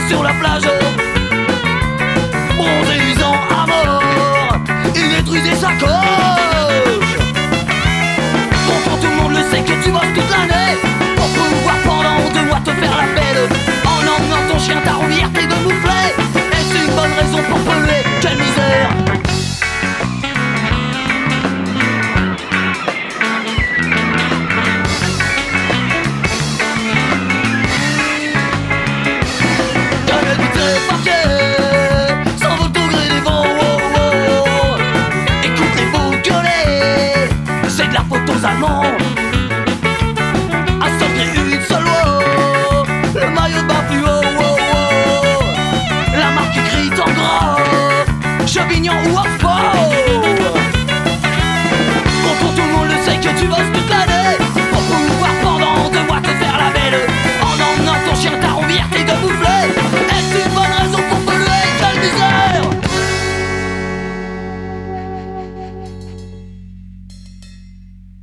sur la plage, bronzé usant à mort, il détruisait sa coche. Pourtant tout le monde le sait que tu bosses toute l'année pour pouvoir pendant 2 mois te faire la belle en emmenant ton chien ta